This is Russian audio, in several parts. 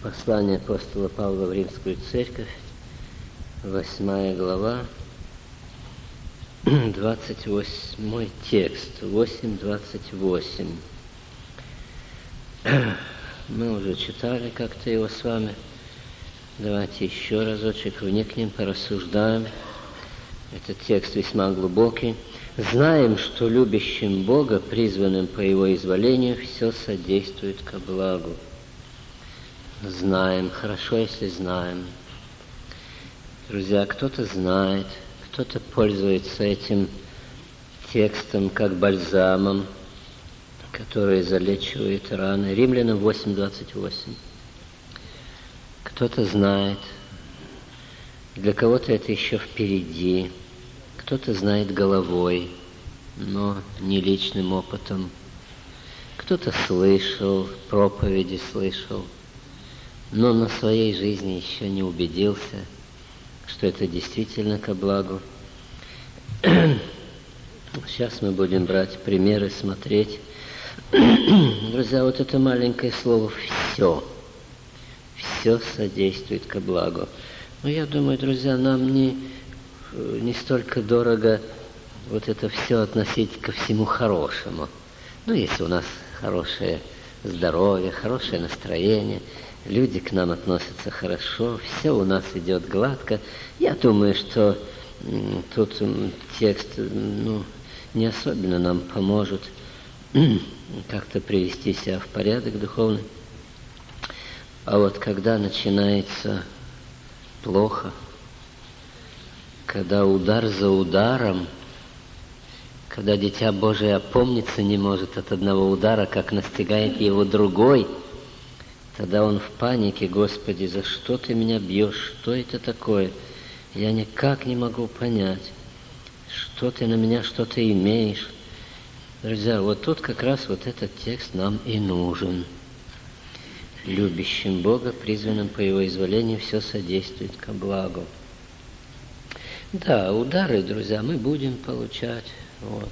Послание апостола Павла в Римскую церковь, 8 глава, 28 текст, 8:28. Мы уже читали как-то его с вами. Давайте еще разочек вникнем, порассуждаем. Этот текст весьма глубокий. «Знаем, что любящим Бога, призванным по Его изволению, все содействует ко благу». Знаем, хорошо, если знаем. Друзья, кто-то знает, кто-то пользуется этим текстом как бальзамом, который залечивает раны. Римлянам 8:28. Кто-то знает, для кого-то это еще впереди, кто-то знает головой, но не личным опытом. Кто-то слышал, проповеди слышал, но на своей жизни еще не убедился, что это действительно ко благу. Сейчас мы будем брать примеры, смотреть. Друзья, вот это маленькое слово «все». Все содействует ко благу. Но я думаю, друзья, нам не столько дорого вот это все относить ко всему хорошему. Ну, если у нас хорошее здоровье, хорошее настроение, люди к нам относятся хорошо, все у нас идет гладко. Я думаю, что тут текст не особенно нам поможет как-то привести себя в порядок духовный. А вот когда начинается плохо, когда удар за ударом, когда Дитя Божие опомниться не может от одного удара, как настигает его другой, тогда он в панике: «Господи, за что ты меня бьешь? Что это такое? Я никак не могу понять, что ты на меня что-то имеешь». Друзья, вот тут как раз вот этот текст нам и нужен. Любящим Бога, призванным по Его изволению, все содействует ко благу. Да, удары, друзья, мы будем получать. Вот.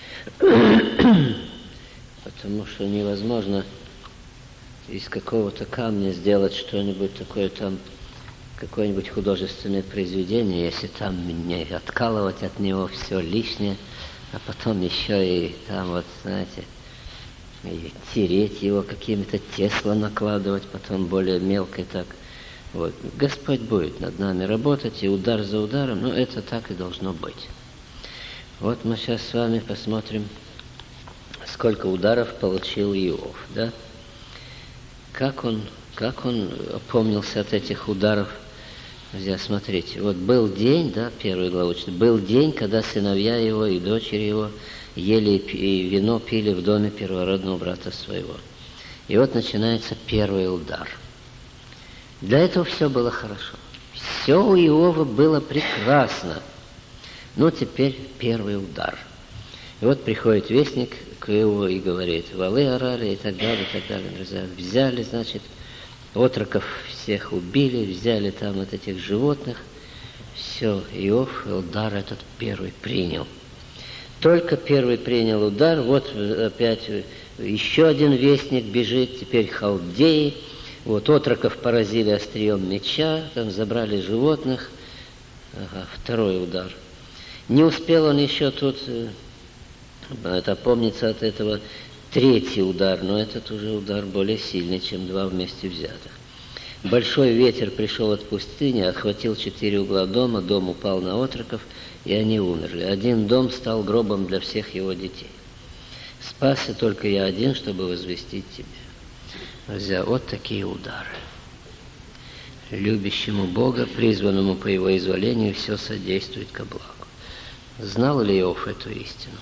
Потому что невозможно из какого-то камня сделать что-нибудь такое, там, какое-нибудь художественное произведение, если там не откалывать от него все лишнее, а потом еще и там вот, знаете, и тереть его какими-то тесла накладывать, потом более мелко так. Вот. Господь будет над нами работать, и удар за ударом, но это так и должно быть. Вот мы сейчас с вами посмотрим, сколько ударов получил Иов, да? Как он опомнился от этих ударов. Друзья, смотрите, вот был день, да, 1 главу, был день, когда сыновья его и дочери его ели и вино пили в доме первородного брата своего. И вот начинается первый удар. Для этого все было хорошо. Все у Иова было прекрасно. Но теперь первый удар. И вот приходит вестник к Иову и говорит: валы орали и так далее, и так далее. Друзья, взяли, значит, отроков всех убили, взяли там вот этих животных. Все, Иов удар этот первый принял. Только первый принял удар, вот опять еще один вестник бежит, теперь халдеи. Вот отроков поразили острием меча, там забрали животных. Ага, второй удар. Не успел он еще тут опомниться от этого. Третий удар, но этот уже удар более сильный, чем два вместе взятых. Большой ветер пришел от пустыни, охватил 4 угла дома, дом упал на отроков, и они умерли. Один дом стал гробом для всех его детей. Спасся только я один, чтобы возвестить тебе. Друзья, вот такие удары. Любящему Бога, призванному по Его изволению, все содействует ко благу. Знал ли Иов эту истину?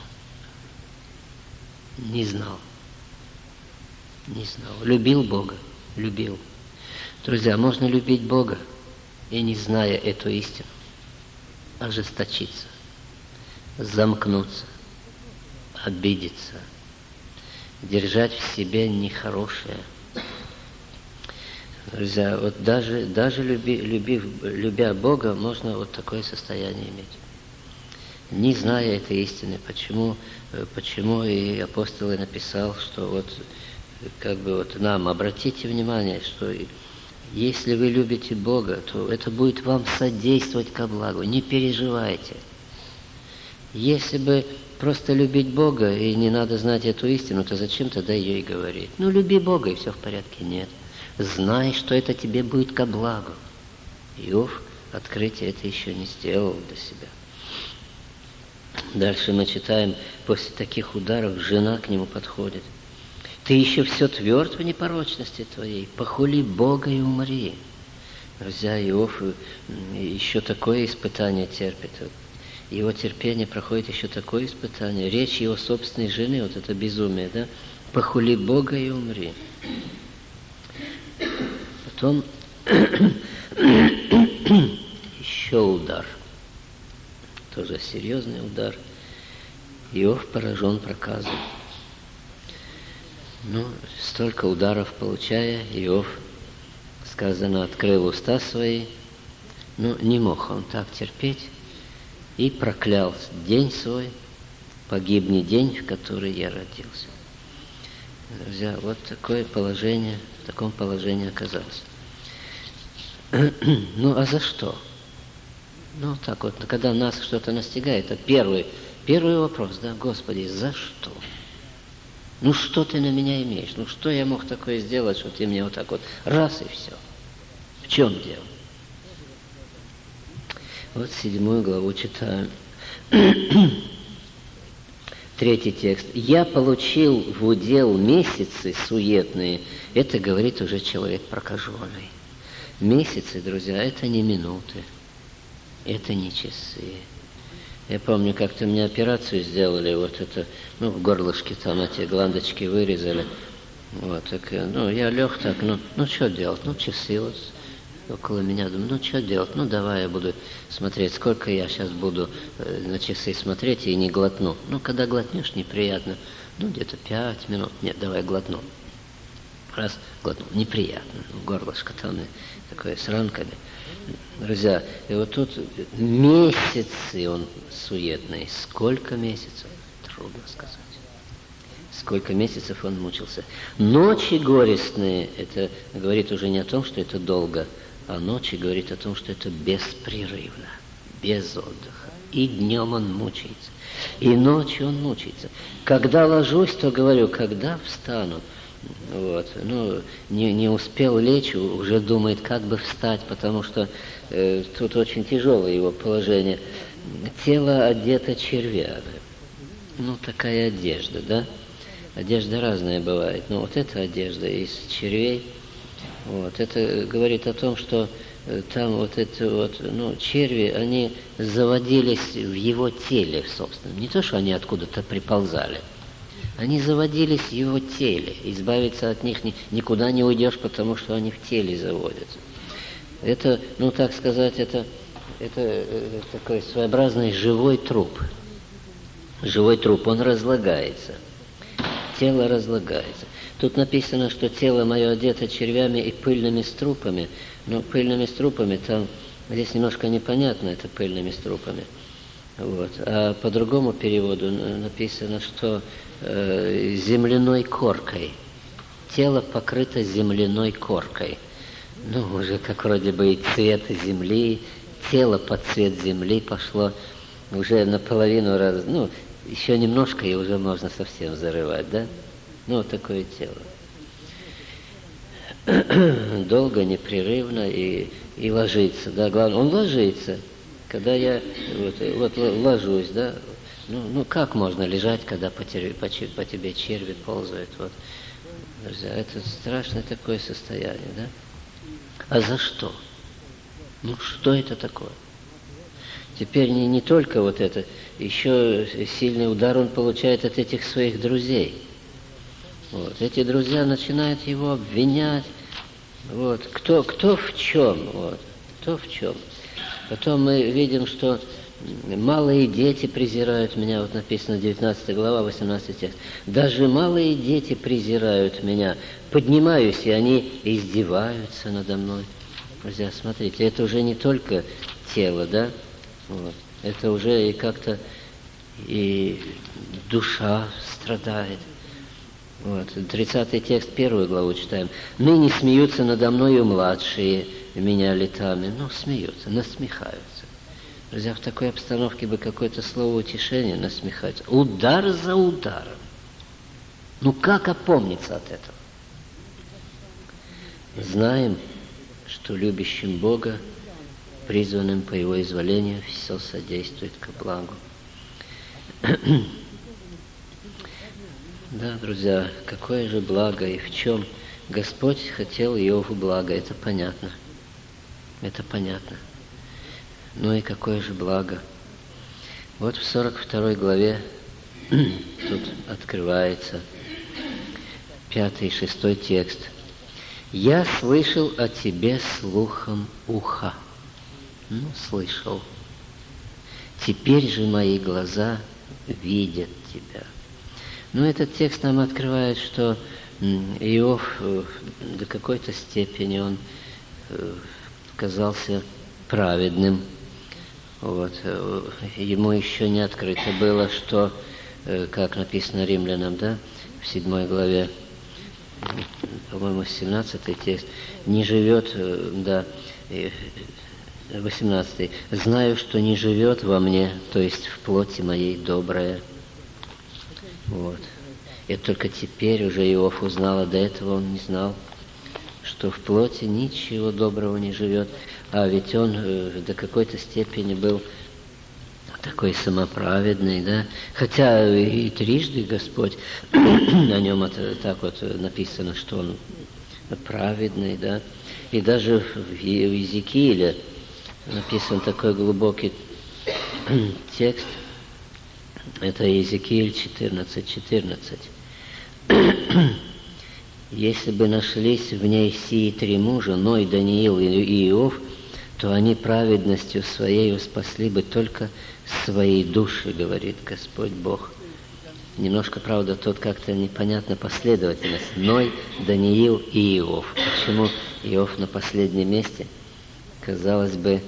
Не знал. Не знал. Любил Бога? Любил. Друзья, можно любить Бога и, не зная эту истину, ожесточиться, замкнуться, обидеться, держать в себе нехорошее. Друзья, вот даже любя Бога, можно вот такое состояние иметь. Не зная этой истины, почему и апостол и написал, что вот как бы вот нам обратите внимание, что Если вы любите Бога, то это будет вам содействовать ко благу. Не переживайте. Если бы просто любить Бога, и не надо знать эту истину, то зачем тогда ее и говорить? Ну, люби Бога, и все в порядке. Нет. Знай, что это тебе будет ко благу. Иов открытие это еще не сделал для себя. Дальше мы читаем, после таких ударов жена к нему подходит. Ты еще все тверд в непорочности твоей, похули Бога и умри. Друзья, Иов еще такое испытание терпит. Его терпение проходит еще такое испытание. Речь его собственной жены, вот это безумие, да? Похули Бога и умри. Потом еще удар. Тоже серьезный удар. Иов поражен проказом. Ну, столько ударов получая, Иов, сказано, открыл уста свои. Ну, не мог он так терпеть. И проклял день свой, погибни день, в который я родился. Друзья, вот такое положение, в таком положении оказался. Ну, а за что? Ну, так вот, когда нас что-то настигает, это первый вопрос, да, Господи, за что? Ну, что ты на меня имеешь? Ну, что я мог такое сделать, что ты мне вот так вот раз и все? В чем дело? Вот 7 главу читаем. 3 текст. «Я получил в удел месяцы суетные». Это говорит уже человек прокаженный. Месяцы, друзья, это не минуты, это не часы. Я помню, как-то мне операцию сделали, вот это, ну, в горлышке там эти гландочки вырезали. Вот, так, ну, я лег так, ну, что делать? Ну, часы вот около меня, думаю, ну, что делать? Ну, давай я буду смотреть, сколько я сейчас буду на часы смотреть и не глотну. Ну, когда глотнешь, неприятно. Ну, где-то 5 минут. Нет, давай глотну. Раз, глотну. Неприятно. Горлышко там такое с ранками. Друзья, и вот тут месяцы он суетный. Сколько месяцев? Трудно сказать. Сколько месяцев он мучился. Ночи горестные, это говорит уже не о том, что это долго, а ночи говорит о том, что это беспрерывно, без отдыха. И днем он мучается, и ночью он мучается. Когда ложусь, то говорю, когда встану. Вот. Ну, не успел лечь, уже думает, как бы встать, потому что тут очень тяжелое его положение. Тело одето червями. Ну, такая одежда, да? Одежда разная бывает, но вот эта одежда из червей, вот, это говорит о том, что там вот эти вот, ну, черви, они заводились в его теле, собственно. Не то, что они откуда-то приползали. Они заводились в его теле. Избавиться от них никуда не уйдешь, потому что они в теле заводятся. Это, ну, так сказать, это такой своеобразный живой труп. Живой труп, он разлагается. Тело разлагается. Тут написано, что тело мое одето червями и пыльными струпами. Но пыльными струпами там, здесь немножко непонятно, это пыльными струпами. Вот. А по другому переводу написано, что земляной коркой. Тело покрыто земляной коркой. Ну, уже как вроде бы и цвет земли, тело под цвет земли пошло уже наполовину раз, ну, еще немножко, и уже можно совсем зарывать, да? Ну, вот такое тело. Долго, непрерывно и ложится, да? Главное, он ложится. Когда я вот ложусь, да? Ну, как можно лежать, когда по тебе черви ползают? Вот. Друзья, это страшное такое состояние, да? А за что? Ну, что это такое? Теперь не только вот это, еще сильный удар он получает от этих своих друзей. Вот. Эти друзья начинают его обвинять. Вот. Кто в чем? Вот. Кто в чем? Потом мы видим, что малые дети презирают меня. Вот написано 19 глава, 18 текст. Даже малые дети презирают меня. Поднимаюсь, и они издеваются надо мной. Друзья, смотрите, это уже не только тело, да? Вот. Это уже и как-то и душа страдает. Вот, 30-й текст, 1 главу читаем. «Ныне смеются надо мною младшие меня летами». Ну, смеются, насмехаются. Друзья, в такой обстановке бы какое-то слово утешения, насмехаются. Удар за ударом. Ну, как опомниться от этого? Знаем, что любящим Бога, призванным по Его изволению, все содействует ко благу. Да, друзья, какое же благо и в чем Господь хотел Иову благо, это понятно. Это понятно. Ну и какое же благо. Вот в 42 главе тут открывается 5 и 6 текст. «Я слышал о тебе слухом уха». Ну, слышал. «Теперь же мои глаза видят тебя». Ну, этот текст нам открывает, что Иов до какой-то степени он казался праведным. Вот. Ему еще не открыто было, что, как написано Римлянам, да, в 7 главе, по-моему, 17-й текст, не живет, да, 18-й, «Знаю, что не живет во мне, то есть в плоти моей доброе». Вот. И только теперь уже Иов узнал, а до этого он не знал, что в плоти ничего доброго не живет. А ведь он до какой-то степени был такой самоправедный, да. Хотя и трижды Господь о нем это так вот написано, что он праведный, да. И даже в Иезекииле написан такой глубокий текст. Это Иезекииль 14:14. «Если бы нашлись в ней сии три мужа, Ной, Даниил и Иов, то они праведностью своею спасли бы только свои души, говорит Господь Бог». Немножко, правда, тут как-то непонятна последовательность. Ной, Даниил и Иов. Почему Иов на последнем месте? Казалось бы,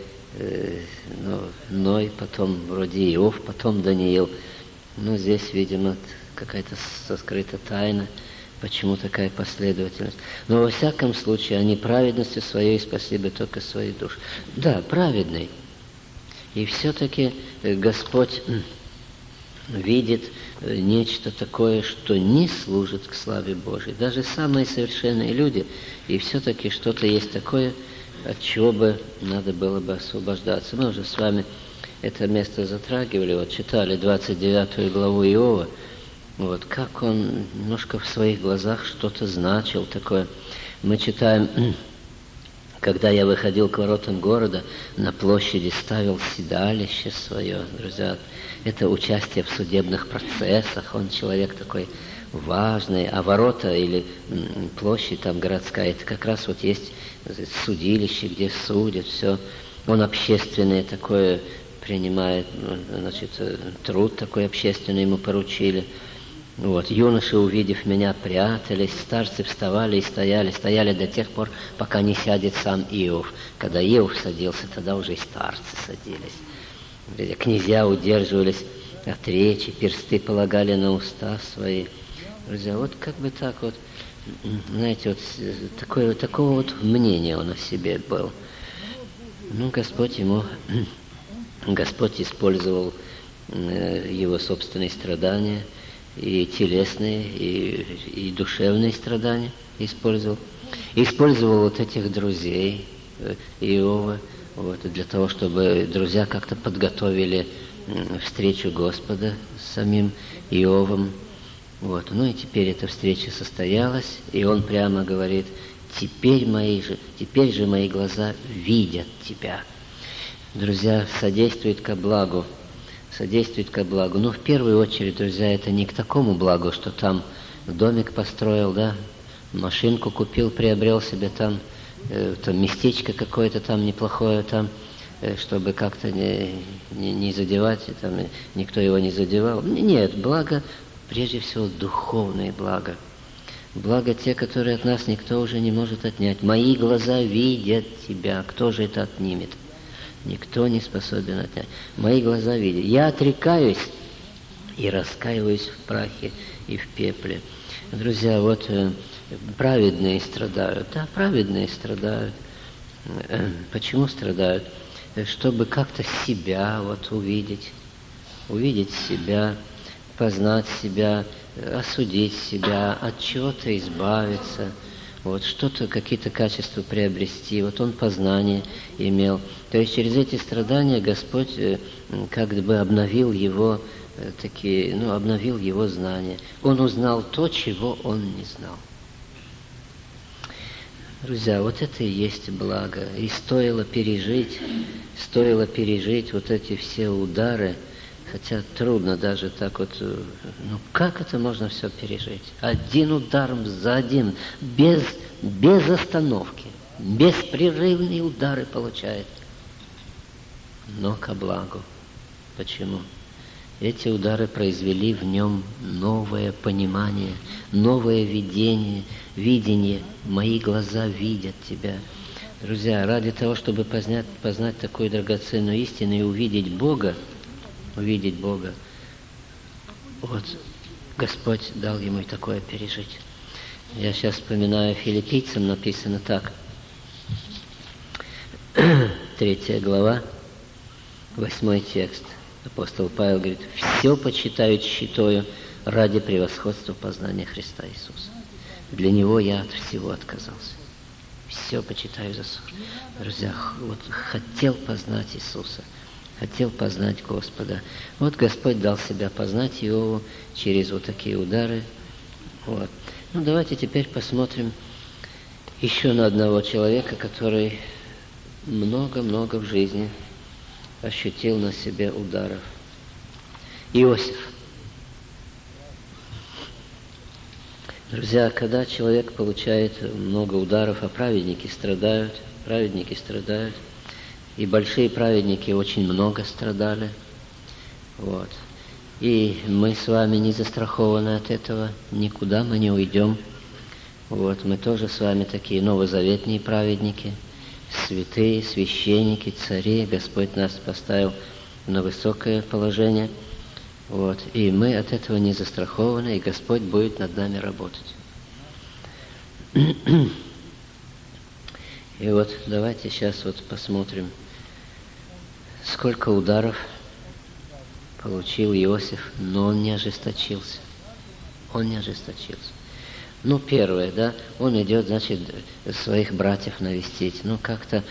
Ной, потом вроде Иов, потом Даниил. Но здесь, видимо, какая-то соскрыта тайна, почему такая последовательность. Но во всяком случае, они праведностью своей спасли бы только свои души. Да, праведный. И все-таки Господь видит нечто такое, что не служит к славе Божией. Даже самые совершенные люди, и все-таки что-то есть такое, от чего бы надо было бы освобождаться. Мы уже с вами это место затрагивали, вот читали 29 главу Иова, вот как он немножко в своих глазах что-то значил такое. Мы читаем, когда я выходил к воротам города, на площади ставил седалище свое. Друзья, это участие в судебных процессах, он человек такой важный, а ворота или площадь там городская, это как раз вот есть судилище, где судят, все. Он общественное такое принимает, значит, труд такой общественный ему поручили. Вот. Юноши, увидев меня, прятались, старцы вставали и стояли до тех пор, пока не сядет сам Иов. Когда Иов садился, тогда уже и старцы садились. Князья удерживались от речи, персты полагали на уста свои. Друзья, вот как бы так вот, знаете, вот такого вот мнения он о себе был. Ну, Господь использовал его собственные страдания, и телесные, и душевные страдания использовал. Использовал вот этих друзей Иова, вот, для того, чтобы друзья как-то подготовили встречу Господа с самим Иовом. Вот. Ну и теперь эта встреча состоялась, и он прямо говорит: теперь же мои глаза видят тебя. Друзья, содействует ко благу. Но в первую очередь, друзья, это не к такому благу, что там домик построил, да, машинку купил, приобрел себе там местечко какое-то там неплохое там, чтобы как-то не задевать, и там никто его не задевал. Нет, благо, прежде всего, духовное благо. Благо те, которые от нас никто уже не может отнять. Мои глаза видят тебя. Кто же это отнимет? Никто не способен отнять. Мои глаза видят. Я отрекаюсь и раскаиваюсь в прахе и в пепле. Друзья, вот праведные страдают. Да, праведные страдают. Почему страдают? Чтобы как-то себя вот увидеть себя, познать себя, осудить себя, от чего-то избавиться, вот что-то, какие-то качества приобрести. Вот он познание имел. То есть через эти страдания Господь как бы обновил его обновил его знания. Он узнал то, чего он не знал. Друзья, вот это и есть благо. И стоило пережить вот эти все удары, хотя трудно даже так вот, как это можно все пережить? Один удар за один, без остановки, беспрерывные удары получает. Но ко благу. Почему? Эти удары произвели в нем новое понимание, новое видение. Мои глаза видят тебя. Друзья, ради того, чтобы познать такую драгоценную истину и увидеть Бога, вот Господь дал ему и такое пережить. Я сейчас вспоминаю, Филиппийцам написано так. 3 глава, 8 текст. Апостол Павел говорит: «Все почитают считаю ради превосходства познания Христа Иисуса. Для Него я от всего отказался. Все почитаю за ссор». Друзья, вот хотел познать Иисуса, хотел познать Господа. Вот Господь дал себя познать Иову через вот такие удары. Вот. Давайте теперь посмотрим еще на одного человека, который много-много в жизни ощутил на себе ударов. Иосиф. Друзья, когда человек получает много ударов, а праведники страдают, и большие праведники очень много страдали, вот. И мы с вами не застрахованы от этого, никуда мы не уйдем. Вот, мы тоже с вами такие новозаветные праведники, святые, священники, цари. Господь нас поставил на высокое положение. Вот. И мы от этого не застрахованы, и Господь будет над нами работать. И вот давайте сейчас вот посмотрим, сколько ударов получил Иосиф, но он не ожесточился. Первое, да, он идет, значит, своих братьев навестить. Как-то,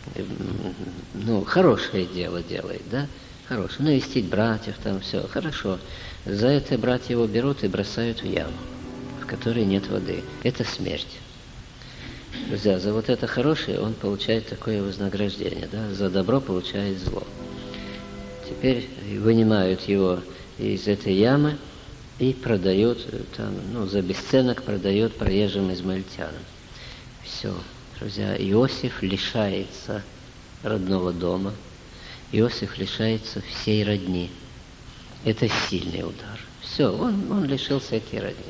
хорошее дело делает, да, хорошее. Навестить братьев, там все, хорошо. За это братья его берут и бросают в яму, в которой нет воды. Это смерть. Друзья, за вот это хорошее он получает такое вознаграждение, да, за добро получает зло. Теперь вынимают его из этой ямы и продают, за бесценок продают проезжим измаильтянам. Все, друзья, Иосиф лишается родного дома, Иосиф лишается всей родни. Это сильный удар. Все, он лишился этой родни.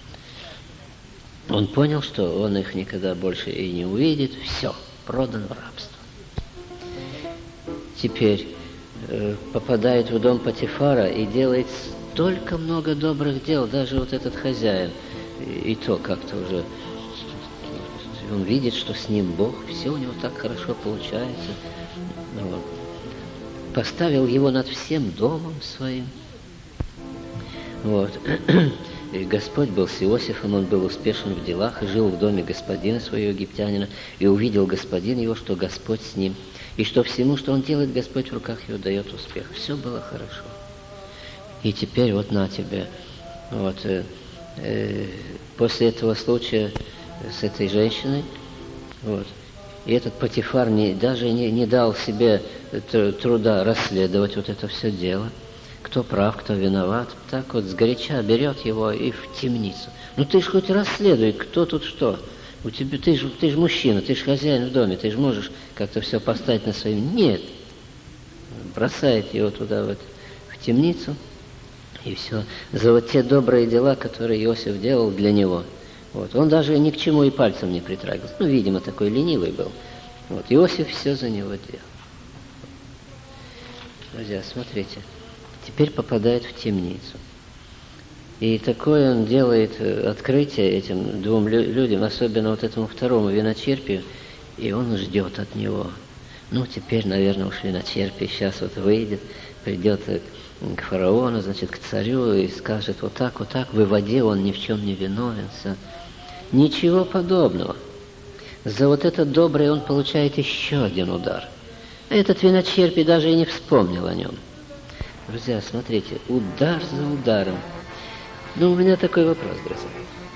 Он понял, что он их никогда больше и не увидит. Все, продан в рабство. Теперь попадает в дом Потифара и делает столько много добрых дел, даже вот этот хозяин, и то как-то уже, он видит, что с ним Бог, все у него так хорошо получается. Поставил его над всем домом своим. Вот. И Господь был с Иосифом, он был успешен в делах, и жил в доме господина своего египтянина, и увидел господин его, что Господь с ним, и что всему, что он делает, Господь в руках его дает успех. Все было хорошо. И теперь вот на тебе. Вот, после этого случая с этой женщиной, вот, и этот Потифар даже не дал себе труда расследовать вот это все дело. Кто прав, кто виноват. Так вот сгоряча берет его и в темницу. Ты ж хоть расследуй, кто тут что. Ты ж мужчина, ты ж хозяин в доме, ты ж можешь как-то все поставить на свои... Нет. Бросает его туда вот в темницу. И все. За вот те добрые дела, которые Иосиф делал для него. Вот. Он даже ни к чему и пальцем не притрагивался. Видимо, такой ленивый был. Вот. Иосиф все за него делал. Друзья, смотрите. Теперь попадает в темницу. И такое он делает открытие этим двум людям, особенно вот этому второму виночерпию, и он ждет от него. Ну, теперь, наверное, уж виночерпий сейчас вот выйдет, придет к фараону, значит, к царю и скажет вот так, в воде он ни в чем не виновен. Ничего подобного. За вот это доброе он получает еще один удар. Этот виночерпий даже и не вспомнил о нем. Друзья, смотрите, удар за ударом. Ну, у меня такой вопрос, друзья.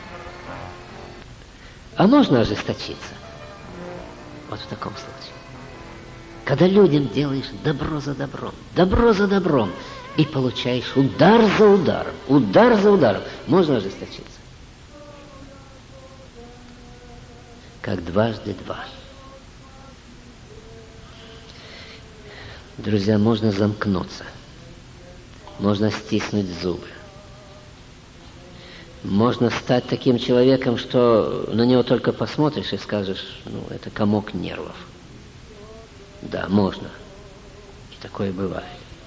А можно ожесточиться? Вот в таком случае. Когда людям делаешь добро за добром, и получаешь удар за ударом, можно ожесточиться. Как дважды два. Друзья, можно замкнуться, можно стиснуть зубы, можно стать таким человеком, что на него только посмотришь и скажешь, ну, это комок нервов. Да, можно. И такое бывает.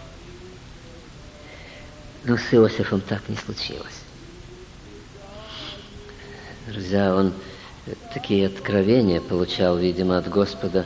Но с Иосифом так не случилось. Друзья, он такие откровения получал, видимо, от Господа,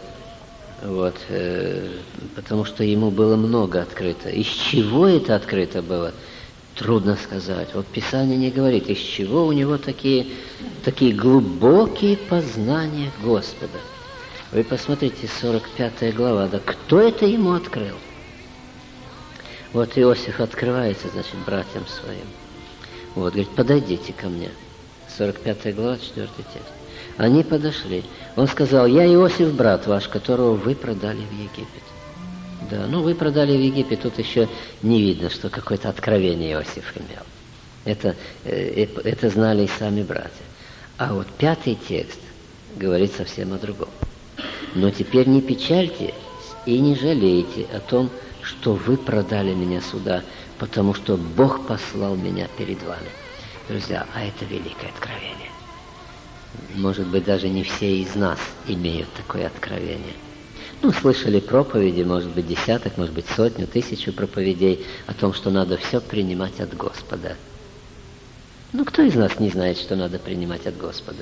потому что ему было много открыто. Из чего это открыто было, трудно сказать. Вот Писание не говорит, из чего у него такие глубокие познания Господа. Вы посмотрите, 45 глава, да кто это ему открыл? Вот Иосиф открывается, значит, братьям своим. Вот, говорит, подойдите ко мне. 45 глава, 4 текст. Они подошли. Он сказал, я Иосиф, брат ваш, которого вы продали в Египет. Да, ну вы продали в Египет, тут еще не видно, что какое-то откровение Иосиф имел. Это знали и сами братья. А вот 5 текст говорит совсем о другом. Но теперь не печальтесь и не жалейте о том, что вы продали меня сюда, потому что Бог послал меня перед вами. Друзья, а это великое откровение. Может быть, даже не все из нас имеют такое откровение. Ну, слышали проповеди, может быть, десяток, может быть, сотню, тысячу проповедей о том, что надо все принимать от Господа. Ну, кто из нас не знает, что надо принимать от Господа?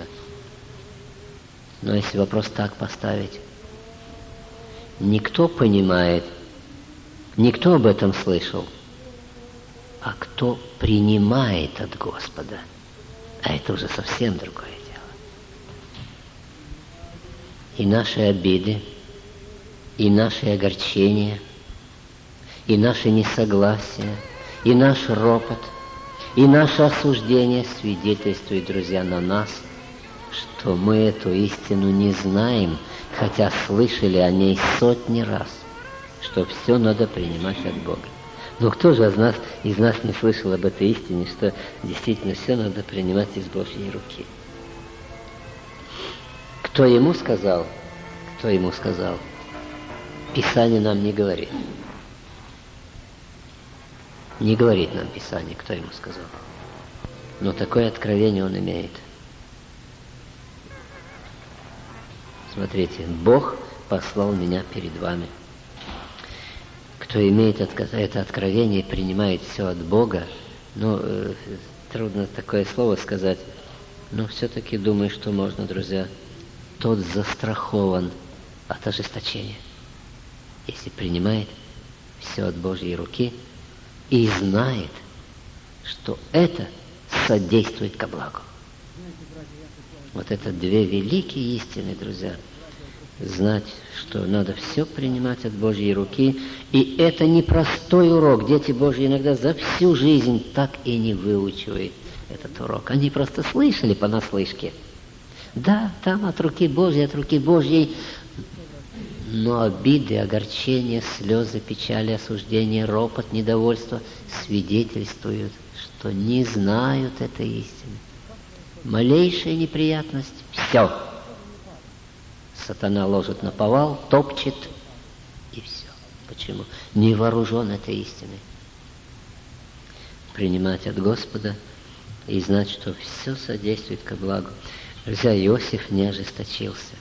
Но если вопрос так поставить, никто понимает, никто об этом слышал, а кто принимает от Господа, а это уже совсем другое дело. И наши обиды, и наши огорчения, и наши несогласия, и наш ропот, и наше осуждение свидетельствует, друзья, на нас, что мы эту истину не знаем, хотя слышали о ней сотни раз, что все надо принимать от Бога. Но кто же из нас не слышал об этой истине, что действительно все надо принимать из Божьей руки? Кто ему сказал? Писание нам не говорит. Не говорит нам Писание, кто ему сказал. Но такое откровение он имеет. Смотрите, Бог послал меня перед вами. Кто имеет это откровение и принимает все от Бога, трудно такое слово сказать, но все-таки думаю, что можно, друзья, тот застрахован от ожесточения, если принимает все от Божьей руки и знает, что это содействует ко благу. Вот это две великие истины, друзья. Знать, что надо все принимать от Божьей руки. И это непростой урок. Дети Божьи иногда за всю жизнь так и не выучивают этот урок. Они просто слышали понаслышке. Да, там от руки Божьей, но обиды, огорчения, слезы, печали, осуждения, ропот, недовольство свидетельствуют, что не знают этой истины. Малейшая неприятность — все. Сатана ложит наповал, топчет, и все. Почему? Не вооружен этой истиной. Принимать от Господа и знать, что все содействует ко благу. Друзья, Иосиф не ожесточился.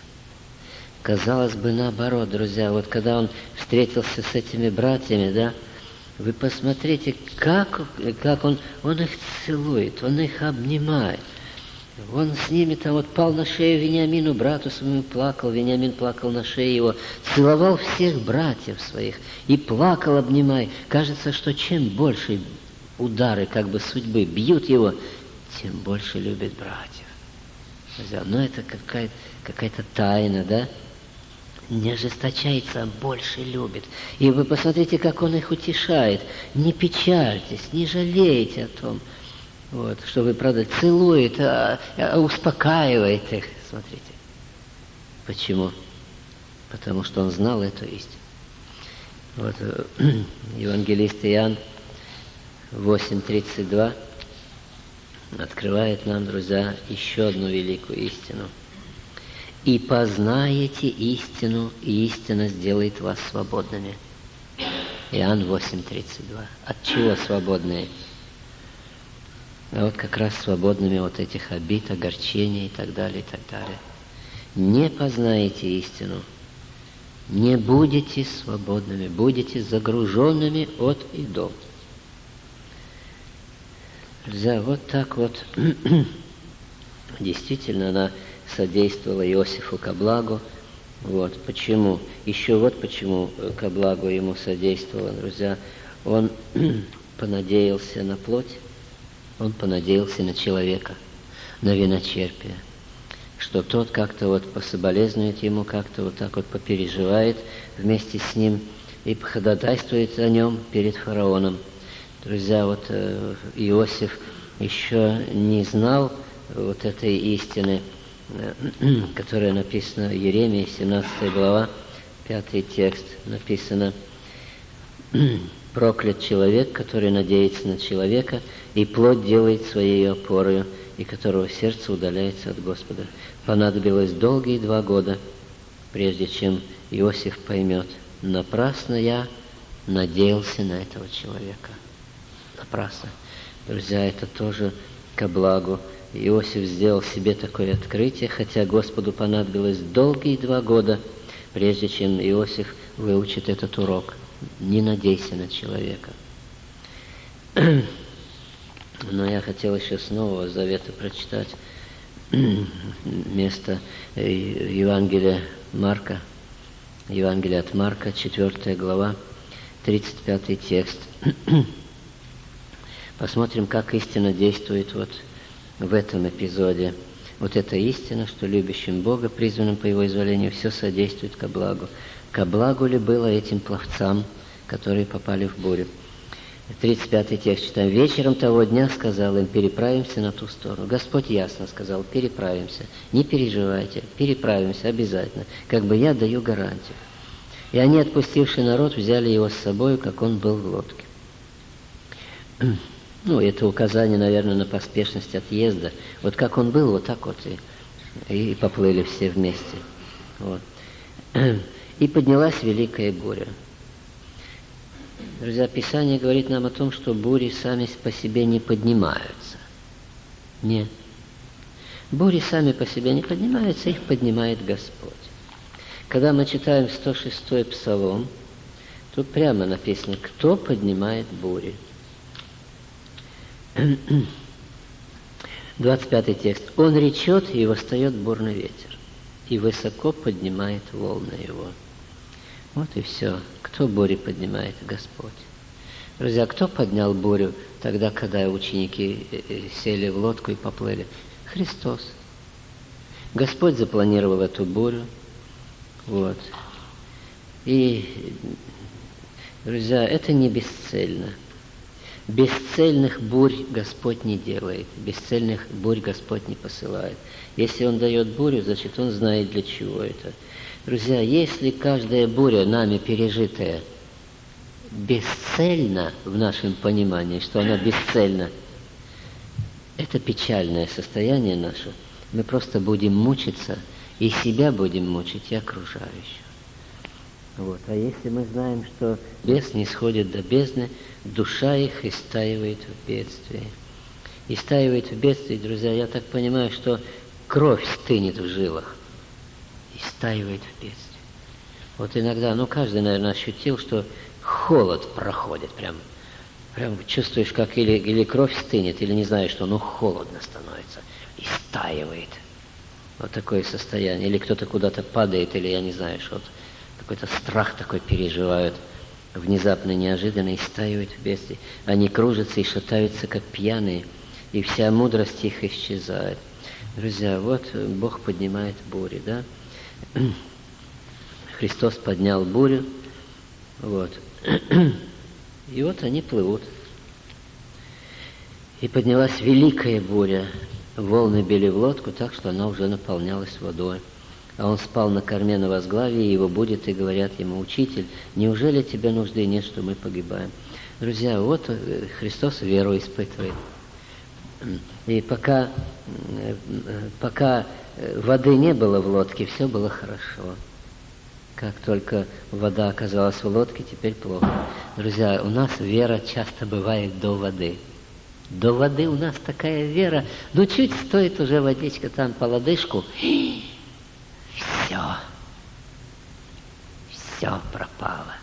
Казалось бы, наоборот, друзья, вот когда он встретился с этими братьями, да, Вы посмотрите, как он их целует, он их обнимает. Он с ними там вот пал на шею Вениамину, брату своему плакал, Вениамин плакал на шее его, целовал всех братьев своих и плакал, обнимая. Кажется, что чем больше удары как бы судьбы бьют его, тем больше любит братьев. Но это какая-то тайна, да? Не ожесточается, а больше любит. И вы посмотрите, как он их утешает. Не печальтесь, не жалейте о том, вот, что вы, правда, целует, успокаивает их. Смотрите. Почему? Потому что он знал эту истину. Вот евангелист Иоанн 8:32 открывает нам, друзья, еще одну великую истину. «И познаете истину, и истина сделает вас свободными». Иоанн 8:32. От чего свободные? А вот как раз свободными от этих обид, огорчений и так далее, и так далее. Не познаете истину, не будете свободными, будете загруженными от и до. Друзья, вот так вот действительно она содействовала Иосифу ко благу. Вот почему. Еще вот почему ко благу ему содействовала, друзья. Он понадеялся на плоть, он понадеялся на человека, на виночерпия, что тот как-то вот пособолезнует ему, как-то вот так вот попереживает вместе с ним и походатайствует о нем перед фараоном. Друзья, вот Иосиф еще не знал вот этой истины, которая написана в Иеремии, 17 глава, 5 текст, написано: «Проклят человек, который надеется на человека, и плоть делает своей опорою, и которого сердце удаляется от Господа». Понадобилось долгие 2 года, прежде чем Иосиф поймет: напрасно я надеялся на этого человека. Напрасно. Друзья, это тоже ко благу. Иосиф сделал себе такое открытие, хотя Господу понадобилось долгие 2 года, прежде чем Иосиф выучит этот урок. Не надейся на человека. Но я хотел еще с Нового Завета прочитать место Евангелия Марка, Евангелие от Марка, 4 глава, 35 текст. Посмотрим, как истина действует вот в этом эпизоде. Вот эта истина, что любящим Бога, призванным по Его изволению, все содействует ко благу. Ко благу ли было этим пловцам, которые попали в бурю? 35 текст читаем. «Вечером того дня сказал им: переправимся на ту сторону». Господь ясно сказал: переправимся. Не переживайте, переправимся обязательно. Как бы я даю гарантию. И они, отпустивший народ, взяли его с собой, как он был в лодке. Это указание, наверное, на поспешность отъезда. Вот как он был, вот так вот и поплыли все вместе. Вот. И поднялась великая буря. Друзья, Писание говорит нам о том, что бури сами по себе не поднимаются. Нет. Бури сами по себе не поднимаются, их поднимает Господь. Когда мы читаем 106-й Псалом, тут прямо написано: кто поднимает бури. 25 текст. Он речет, и восстает бурный ветер, и высоко поднимает волны его. Вот и все. Кто бури поднимает? Господь. Друзья, кто поднял бурю тогда, когда ученики сели в лодку и поплыли? Христос. Господь запланировал эту бурю. Вот. И, друзья, это не бесцельно. Бесцельных бурь Господь не делает, бесцельных бурь Господь не посылает. Если Он дает бурю, значит, Он знает, для чего это. Друзья, если каждая буря, нами пережитая, бесцельна в нашем понимании, что она бесцельна, это печальное состояние наше. Мы просто будем мучиться, и себя будем мучить, и окружающих. Вот. А если мы знаем, что бес не сходит до бездны, душа их истаивает в бедствии. Истаивает в бедствии, друзья, я так понимаю, что кровь стынет в жилах. Истаивает в бедствии. Вот иногда, каждый, наверное, ощутил, что холод проходит прям Прям чувствуешь, как или кровь стынет, или не знаешь, что, холодно становится и стаивает. Вот такое состояние. Или кто-то куда-то падает, или я не знаю, что какой-то страх такой переживают, внезапно, неожиданно, и стаивают вместе. Они кружатся и шатаются, как пьяные, и вся мудрость их исчезает. Друзья, вот Бог поднимает бури, да? Христос поднял бурю, вот. И вот они плывут. И поднялась великая буря. Волны били в лодку так, что она уже наполнялась водой. А он спал на корме на возглаве, и его будет, и говорят ему: «Учитель, неужели тебе нужды нет, что мы погибаем?» Друзья, вот Христос веру испытывает. И пока воды не было в лодке, все было хорошо. Как только вода оказалась в лодке, теперь плохо. Друзья, у нас вера часто бывает до воды. До воды у нас такая вера, чуть стоит уже водичка там по лодыжку, и все пропало.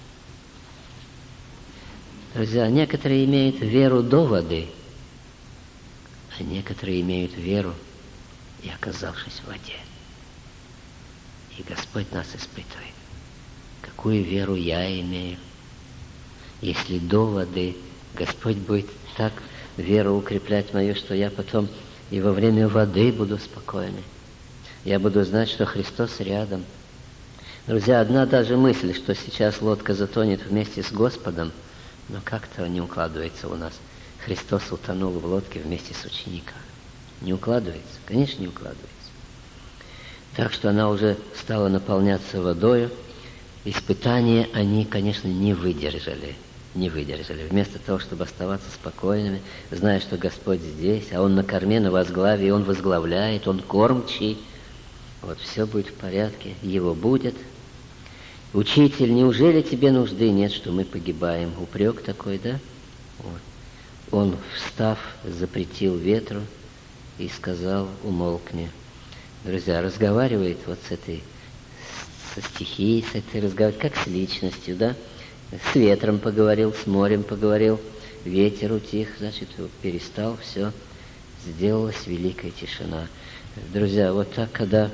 Друзья, некоторые имеют веру до воды, а некоторые имеют веру, и оказавшись в воде. И Господь нас испытывает. Какую веру я имею? Если до воды Господь будет так веру укреплять мою, что я потом и во время воды буду спокойный. Я буду знать, что Христос рядом. Друзья, одна даже мысль, что сейчас лодка затонет вместе с Господом, но как-то не укладывается у нас. Христос утонул в лодке вместе с учениками. Не укладывается? Конечно, не укладывается. Так что она уже стала наполняться водою. Испытания они, конечно, не выдержали. Вместо того, чтобы оставаться спокойными, зная, что Господь здесь, а Он на корме, на возглаве, и Он возглавляет, Он кормчий. Вот все будет в порядке, Его будет. «Учитель, неужели тебе нужды нет, что мы погибаем?» Упрек такой, да? Вот. Он, встав, запретил ветру и сказал: «Умолкни». Друзья, разговаривает вот со стихией, разговаривает как с личностью, да? С ветром поговорил, с морем поговорил, ветер утих, значит, перестал, все, сделалась великая тишина. Друзья, вот так, когда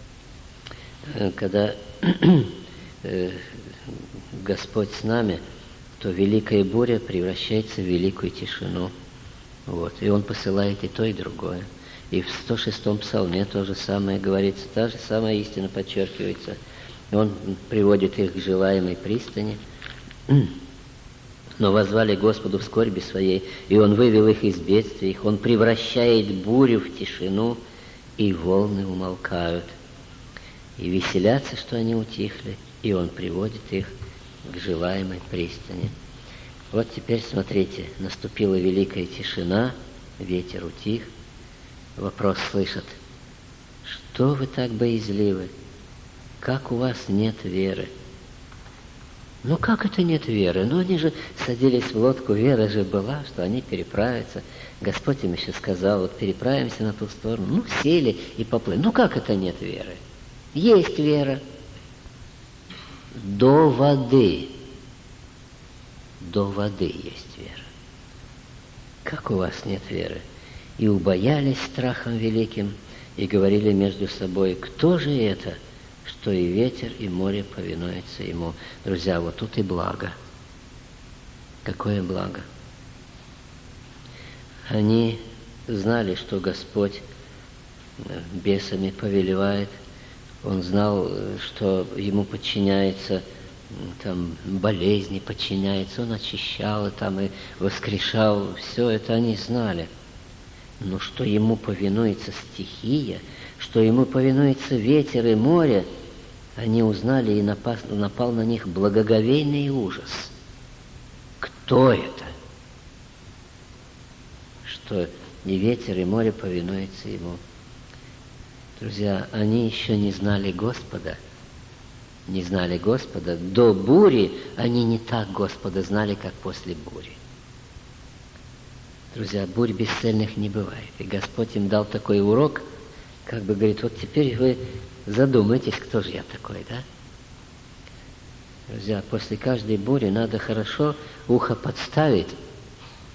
Господь с нами, то великая буря превращается в великую тишину. Вот. И Он посылает и то, и другое. И в 106-м псалме то же самое говорится, та же самая истина подчеркивается. Он приводит их к желаемой пристани. Но воззвали Господу в скорби своей, и Он вывел их из бедствия их. Он превращает бурю в тишину, и волны умолкают. И веселятся, что они утихли, и Он приводит их к желаемой пристани. Вот теперь смотрите, наступила великая тишина, ветер утих. Вопрос слышат: что вы так боязливы? Как у вас нет веры? Как это нет веры? Они же садились в лодку, вера же была, что они переправятся. Господь им еще сказал: вот переправимся на ту сторону. Сели и поплыли. Как это нет веры? Есть вера. До воды есть вера. Как у вас нет веры? И убоялись страхом великим, и говорили между собой: кто же это, что и ветер, и море повинуются ему? Друзья, вот тут и благо. Какое благо? Они знали, что Господь бесами повелевает. Он знал, что ему подчиняется, болезни подчиняется. Он очищал и воскрешал. Все это они знали. Но что ему повинуется стихия, что ему повинуется ветер и море, они узнали, и напал на них благоговейный ужас. Кто это? Что и ветер, и море повинуется ему. Друзья, они еще не знали Господа. До бури они не так Господа знали, как после бури. Друзья, бурь бесцельных не бывает. И Господь им дал такой урок, говорит: вот теперь вы задумайтесь, кто же я такой, да? Друзья, после каждой бури надо хорошо ухо подставить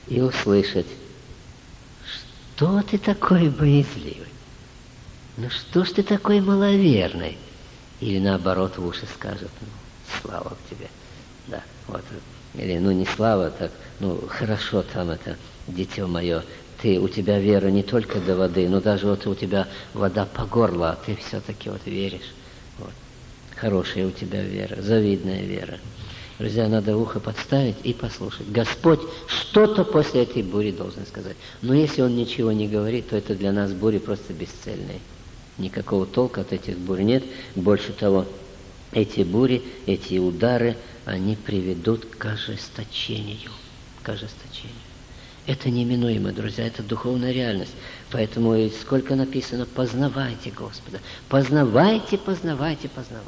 и услышать: что ты такой боязливый? Ну что ж ты такой маловерный? Или наоборот в уши скажет: ну, слава тебе. Да, вот. Или, ну, не слава, так, ну, хорошо там это, дитё мое, у тебя вера не только до воды, но даже вот у тебя вода по горло, а ты все-таки вот веришь. Вот. Хорошая у тебя вера, завидная вера. Друзья, надо ухо подставить и послушать. Господь что-то после этой бури должен сказать. Но если Он ничего не говорит, то это для нас бури просто бесцельные. Никакого толка от этих бурь нет. Больше того, эти бури, эти удары, они приведут к ожесточению. К ожесточению. Это неминуемо, друзья, это духовная реальность. Поэтому и сколько написано: познавайте Господа. Познавайте, познавайте, познавайте.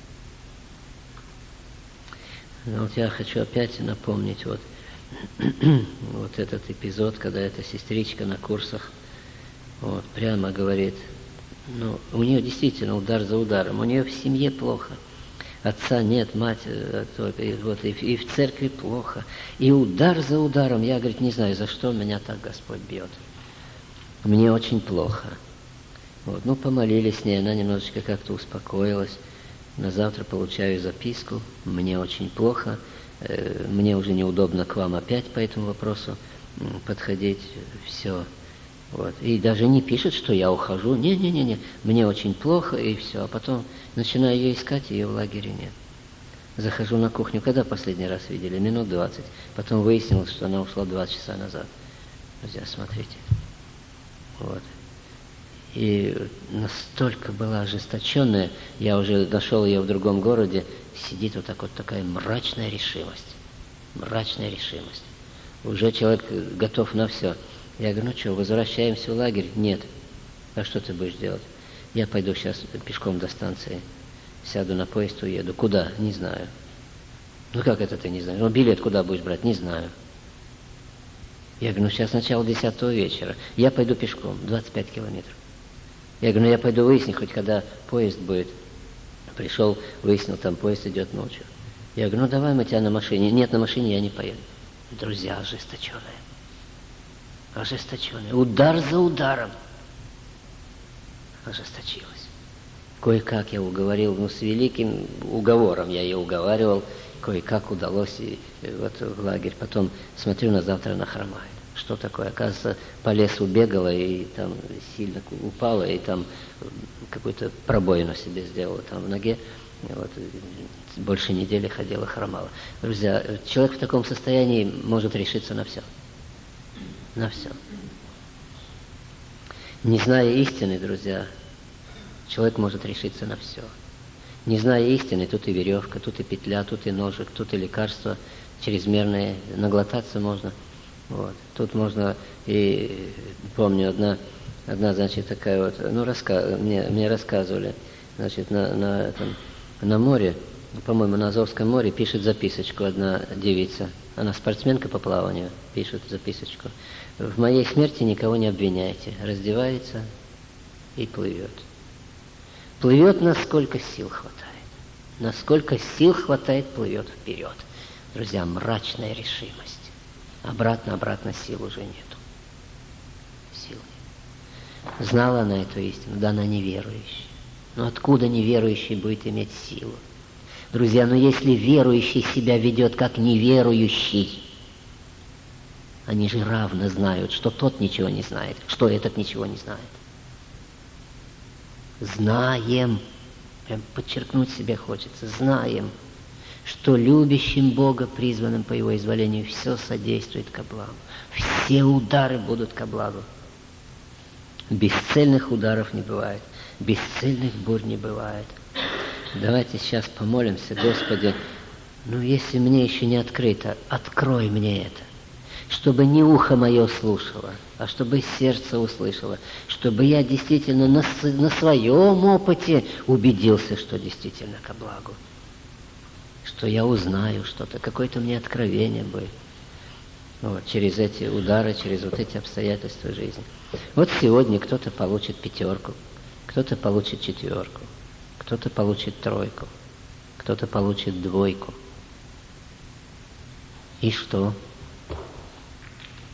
Но вот я хочу опять напомнить вот этот эпизод, когда эта сестричка на курсах вот, прямо говорит, ну, у нее действительно удар за ударом, у нее в семье плохо. Отца нет, мать, и в церкви плохо. И удар за ударом. Я, говорит, не знаю, за что меня так Господь бьет. Мне очень плохо. Вот, ну, помолились с ней, она немножечко как-то успокоилась. На завтра получаю записку: мне очень плохо, мне уже неудобно к вам опять по этому вопросу подходить, все. Вот. И даже не пишет, что я ухожу. Не, мне очень плохо, и все. А потом начинаю ее искать, ее в лагере нет. Захожу на кухню. Когда последний раз видели? Минут 20. Потом выяснилось, что она ушла 2 часа назад. Друзья, смотрите. Вот. И настолько была ожесточенная, я уже нашел ее в другом городе, сидит вот так вот такая мрачная решимость. Мрачная решимость. Уже человек готов на все. Я говорю: ну что, возвращаемся в лагерь? Нет. А что ты будешь делать? Я пойду сейчас пешком до станции, сяду на поезд, уеду. Куда? Не знаю. Ну как это ты не знаешь? Ну билет куда будешь брать? Не знаю. Я говорю: ну сейчас начало 10 вечера. Я пойду пешком, 25 километров. Я говорю: ну я пойду выясню, хоть когда поезд будет. Пришел, выяснил, там поезд идет ночью. Я говорю: ну давай мы тебя на машине. Нет, на машине я не поеду. Друзья, ожесточенные. Ожесточенные. Удар за ударом. Ожесточилась. Кое-как я уговорил, ну, с великим уговором я ее уговаривал, кое-как удалось и вот в лагерь. Потом смотрю, на завтра она хромает. Что такое? Оказывается, по лесу бегала и там сильно упала, и там какую-то пробоину себе сделала там в ноге. Вот, больше недели ходила, хромала. Друзья, человек в таком состоянии может решиться на все. На все. Не зная истины, друзья, человек может решиться на все. Не зная истины, тут и веревка, тут и петля, тут и ножик, тут и лекарства чрезмерные, наглотаться можно. Вот. Тут можно, и помню, одна, значит, такая вот, ну, мне рассказывали, значит, на море, по-моему, на Азовском море пишет записочку одна девица. Она спортсменка по плаванию, пишет записочку: в моей смерти никого не обвиняйте. Раздевается и плывет. Плывет, насколько сил хватает. Насколько сил хватает, плывет вперед. Друзья, мрачная решимость. Обратно сил уже нету. Сил нет. Знала она эту истину? Да, она неверующая. Но откуда неверующий будет иметь силу? Друзья, но если верующий себя ведет как неверующий, они же равно знают, что тот ничего не знает, что этот ничего не знает. Знаем, прям подчеркнуть себе хочется, знаем, что любящим Бога, призванным по Его изволению, все содействует ко благу. Все удары будут ко благу. Бесцельных ударов не бывает, бесцельных бурь не бывает. Давайте сейчас помолимся: Господи, ну если мне еще не открыто, открой мне это, чтобы не ухо мое слушало, а чтобы сердце услышало, чтобы я действительно на своем опыте убедился, что действительно ко благу, что я узнаю что-то, какое-то мне откровение будет. Вот, через эти удары, через вот эти обстоятельства жизни. Вот сегодня кто-то получит 5, кто-то получит 4, кто-то получит 3, кто-то получит 2. И что?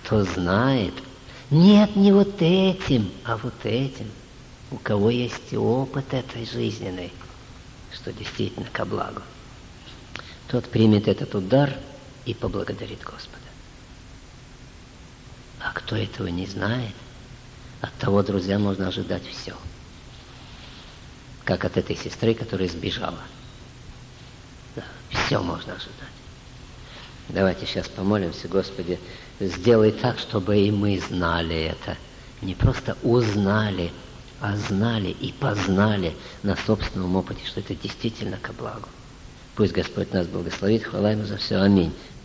кто знает, нет, не вот этим, а вот этим, у кого есть опыт этой жизненной, что действительно ко благу, тот примет этот удар и поблагодарит Господа. А кто этого не знает, от того, друзья, можно ожидать все. Как от этой сестры, которая сбежала. Да, все можно ожидать. Давайте сейчас помолимся, Господи, сделай так, чтобы и мы знали это. Не просто узнали, а знали и познали на собственном опыте, что это действительно ко благу. Пусть Господь нас благословит. Хвала Ему за все. Аминь.